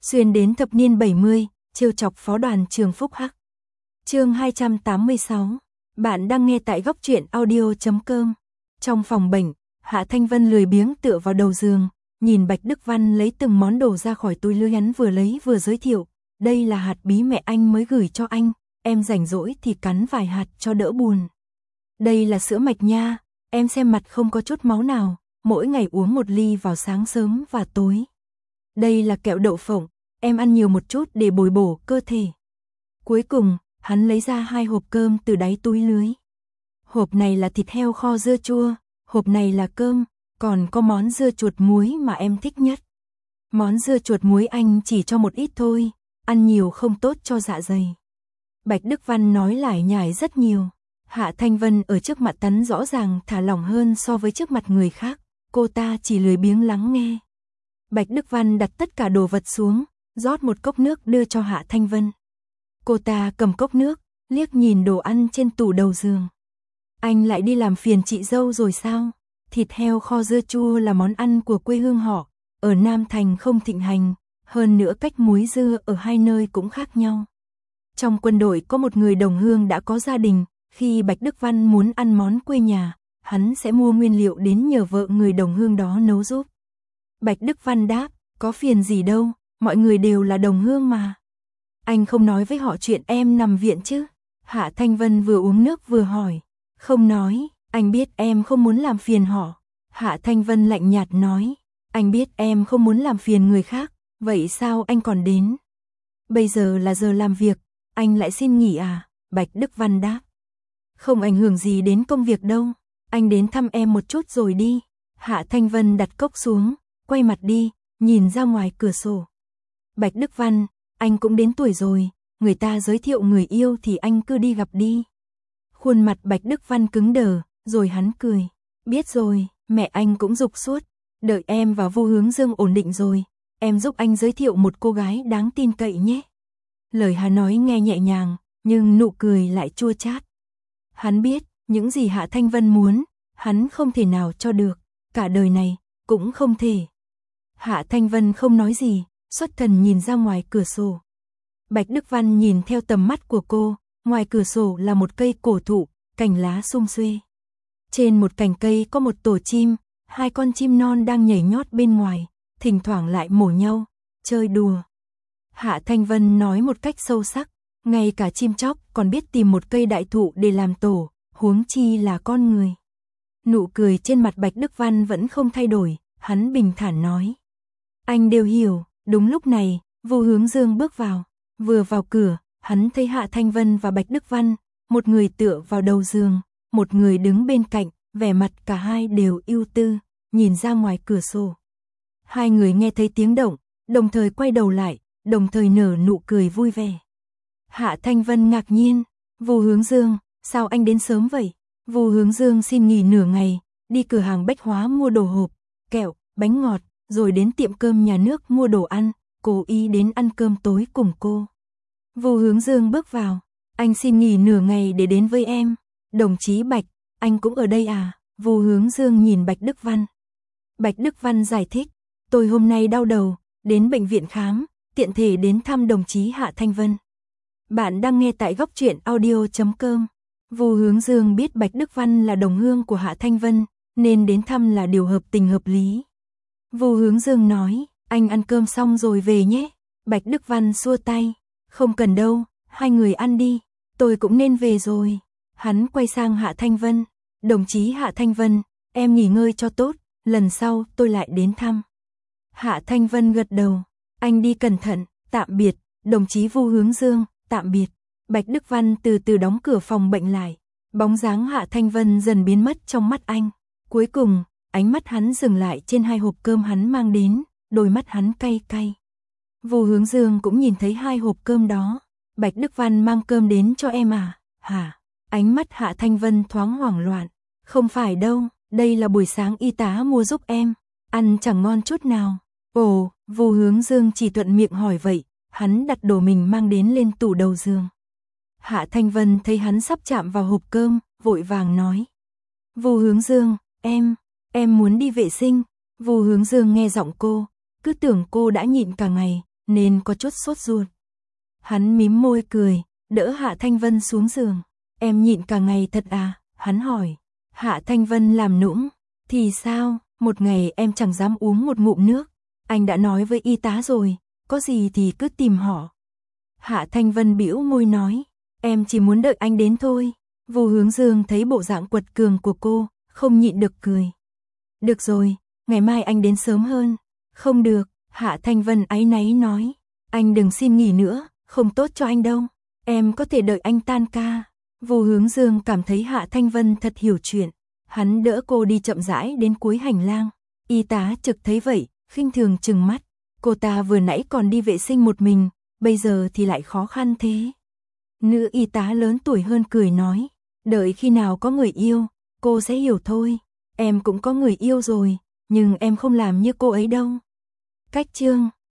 Xuyên đến thập niên 70, trêu chọc phó đoàn trường Phúc Hắc. Chương 286. Bạn đang nghe tại góc truyện audio.com. Trong phòng bệnh, Hạ Thanh Vân lười biếng tựa vào đầu giường, nhìn Bạch Đức Văn lấy từng món đồ ra khỏi túi lưới hắn vừa lấy vừa giới thiệu, đây là hạt bí mẹ anh mới gửi cho anh, em rảnh rỗi thì cắn vài hạt cho đỡ buồn. Đây là sữa mạch nha, em xem mặt không có chút máu nào, mỗi ngày uống 1 ly vào sáng sớm và tối. Đây là kẹo đậu phộng, em ăn nhiều một chút để bồi bổ cơ thể. Cuối cùng, hắn lấy ra 2 hộp cơm từ đáy túi lưới. Hộp này là thịt heo kho dưa chua, hộp này là cơm, còn có món dưa chuột muối mà em thích nhất. Món dưa chuột muối anh chỉ cho một ít thôi, ăn nhiều không tốt cho dạ dày. Bạch Đức Văn nói lải nhải rất nhiều. Hạ Thanh Vân ở trước mặt hắn rõ ràng thả lỏng hơn so với trước mặt người khác, cô ta chỉ lười biếng lắng nghe. Bạch Đức Văn đặt tất cả đồ vật xuống, rót một cốc nước đưa cho Hạ Thanh Vân. Cô ta cầm cốc nước, liếc nhìn đồ ăn trên tủ đầu giường. Anh lại đi làm phiền chị dâu rồi sao? Thịt heo kho dưa chua là món ăn của quê hương họ, ở Nam Thành không thịnh hành, hơn nữa cách muối dưa ở hai nơi cũng khác nhau. Trong quân đội có một người đồng hương đã có gia đình, khi Bạch Đức Văn muốn ăn món quê nhà, hắn sẽ mua nguyên liệu đến nhờ vợ người đồng hương đó nấu giúp. Bạch Đức Văn đáp, có phiền gì đâu, mọi người đều là đồng hương mà. Anh không nói với họ chuyện em nằm viện chứ? Hạ Thanh Vân vừa uống nước vừa hỏi. Không nói, anh biết em không muốn làm phiền họ. Hạ Thanh Vân lạnh nhạt nói, anh biết em không muốn làm phiền người khác, vậy sao anh còn đến? Bây giờ là giờ làm việc, anh lại xin nghỉ à? Bạch Đức Văn đáp. Không ảnh hưởng gì đến công việc đâu, anh đến thăm em một chút rồi đi. Hạ Thanh Vân đặt cốc xuống, quay mặt đi, nhìn ra ngoài cửa sổ. Bạch Đức Văn, anh cũng đến tuổi rồi, người ta giới thiệu người yêu thì anh cứ đi gặp đi. Khuôn mặt Bạch Đức Văn cứng đờ, rồi hắn cười. Biết rồi, mẹ anh cũng giục suốt. Đợi em và Vu Hướng Dương ổn định rồi, em giúp anh giới thiệu một cô gái đáng tin cậy nhé. Lời hắn nói nghe nhẹ nhàng, nhưng nụ cười lại chua chát. Hắn biết, những gì Hạ Thanh Vân muốn, hắn không thể nào cho được, cả đời này, cũng không thể. Hạ Thanh Vân không nói gì, xuất thần nhìn ra ngoài cửa sổ. Bạch Đức Văn nhìn theo tầm mắt của cô, ngoài cửa sổ là một cây cổ thụ, cành lá sum xuê. Trên một cành cây có một tổ chim, 2 con chim non đang nhảy nhót bên ngoài, thỉnh thoảng lại mổ nhau, chơi đùa. Hạ Thanh Vân nói một cách sâu sắc, ngay cả chim chóc còn biết tìm một cây đại thụ để làm tổ, huống chi là con người. Nụ cười trên mặt Bạch Đức Văn vẫn không thay đổi, hắn bình thản nói. Anh đều hiểu. Đúng lúc này, Vu Hướng Dương bước vào. Vừa vào cửa, hắn thấy Hạ Thanh Vân và Bạch Đức Văn, một người tựa vào đầu giường, một người đứng bên cạnh, vẻ mặt cả hai đều ưu tư, nhìn ra ngoài cửa sổ. Hai người nghe thấy tiếng động, đồng thời quay đầu lại, đồng thời nở nụ cười vui vẻ. Hạ Thanh Vân ngạc nhiên, Vu Hướng Dương, sao anh đến sớm vậy? Vu Hướng Dương xin nghỉ nửa ngày, đi cửa hàng bách hóa mua đồ hộp, kẹo, bánh ngọt, rồi đến tiệm cơm nhà nước mua đồ ăn, cố ý đến ăn cơm tối cùng cô. Vu Hướng Dương bước vào, anh xin nghỉ nửa ngày để đến với em. Đồng chí Bạch, anh cũng ở đây à? Vu Hướng Dương nhìn Bạch Đức Văn. Bạch Đức Văn giải thích, tôi hôm nay đau đầu, đến bệnh viện khám, tiện thể đến thăm đồng chí Hạ Thanh Vân. Bạn đang nghe tại góc truyện audio.com. Vu Hướng Dương biết Bạch Đức Văn là đồng hương của Hạ Thanh Vân, nên đến thăm là điều hợp tình hợp lý. Vu Hướng Dương nói, anh ăn cơm xong rồi về nhé. Bạch Đức Văn xua tay, không cần đâu, hai người ăn đi, tôi cũng nên về rồi. Hắn quay sang Hạ Thanh Vân, đồng chí Hạ Thanh Vân, em nghỉ ngơi cho tốt, lần sau tôi lại đến thăm. Hạ Thanh Vân gật đầu, anh đi cẩn thận, tạm biệt, đồng chí Vu Hướng Dương, tạm biệt. Bạch Đức Văn từ từ đóng cửa phòng bệnh lại, bóng dáng Hạ Thanh Vân dần biến mất trong mắt anh. Cuối cùng, ánh mắt hắn dừng lại trên 2 hộp cơm hắn mang đến, đôi mắt hắn cay cay. Vu Hướng Dương cũng nhìn thấy 2 hộp cơm đó. Bạch Đức Văn mang cơm đến cho em à? Hả? Ánh mắt Hạ Thanh Vân thoáng hoảng loạn. Không phải đâu, đây là buổi sáng y tá mua giúp em, ăn chẳng ngon chút nào. Ồ, Vu Hướng Dương chỉ thuận miệng hỏi vậy, hắn đặt đồ mình mang đến lên tủ đầu giường. Hạ Thanh Vân thấy hắn sắp chạm vào hộp cơm, vội vàng nói. Vu Hướng Dương, em muốn đi vệ sinh. Vu Hướng Dương nghe giọng cô, cứ tưởng cô đã nhịn cả ngày, nên có chút sốt ruột. Hắn mím môi cười, đỡ Hạ Thanh Vân xuống giường. Em nhịn cả ngày thật à? Hắn hỏi. Hạ Thanh Vân làm nũng. Thì sao, một ngày em chẳng dám uống một ngụm nước. Anh đã nói với y tá rồi, có gì thì cứ tìm họ. Hạ Thanh Vân bĩu môi nói, em chỉ muốn đợi anh đến thôi. Vô Hướng Dương thấy bộ dạng quật cường của cô, không nhịn được cười. Được rồi, ngày mai anh đến sớm hơn. Không được, Hạ Thanh Vân áy náy nói. Anh đừng xin nghỉ nữa, không tốt cho anh đâu. Em có thể đợi anh tan ca. Vô Hướng Dương cảm thấy Hạ Thanh Vân thật hiểu chuyện. Hắn đỡ cô đi chậm rãi đến cuối hành lang. Y tá trực thấy vậy, khinh thường trừng mắt. Cô ta vừa nãy còn đi vệ sinh một mình, bây giờ thì lại khó khăn thế. Nữ y tá lớn tuổi hơn cười nói. Đợi khi nào có người yêu, cô sẽ hiểu thôi. Em cũng có người yêu rồi, nhưng em không làm như cô ấy đâu. Cách chương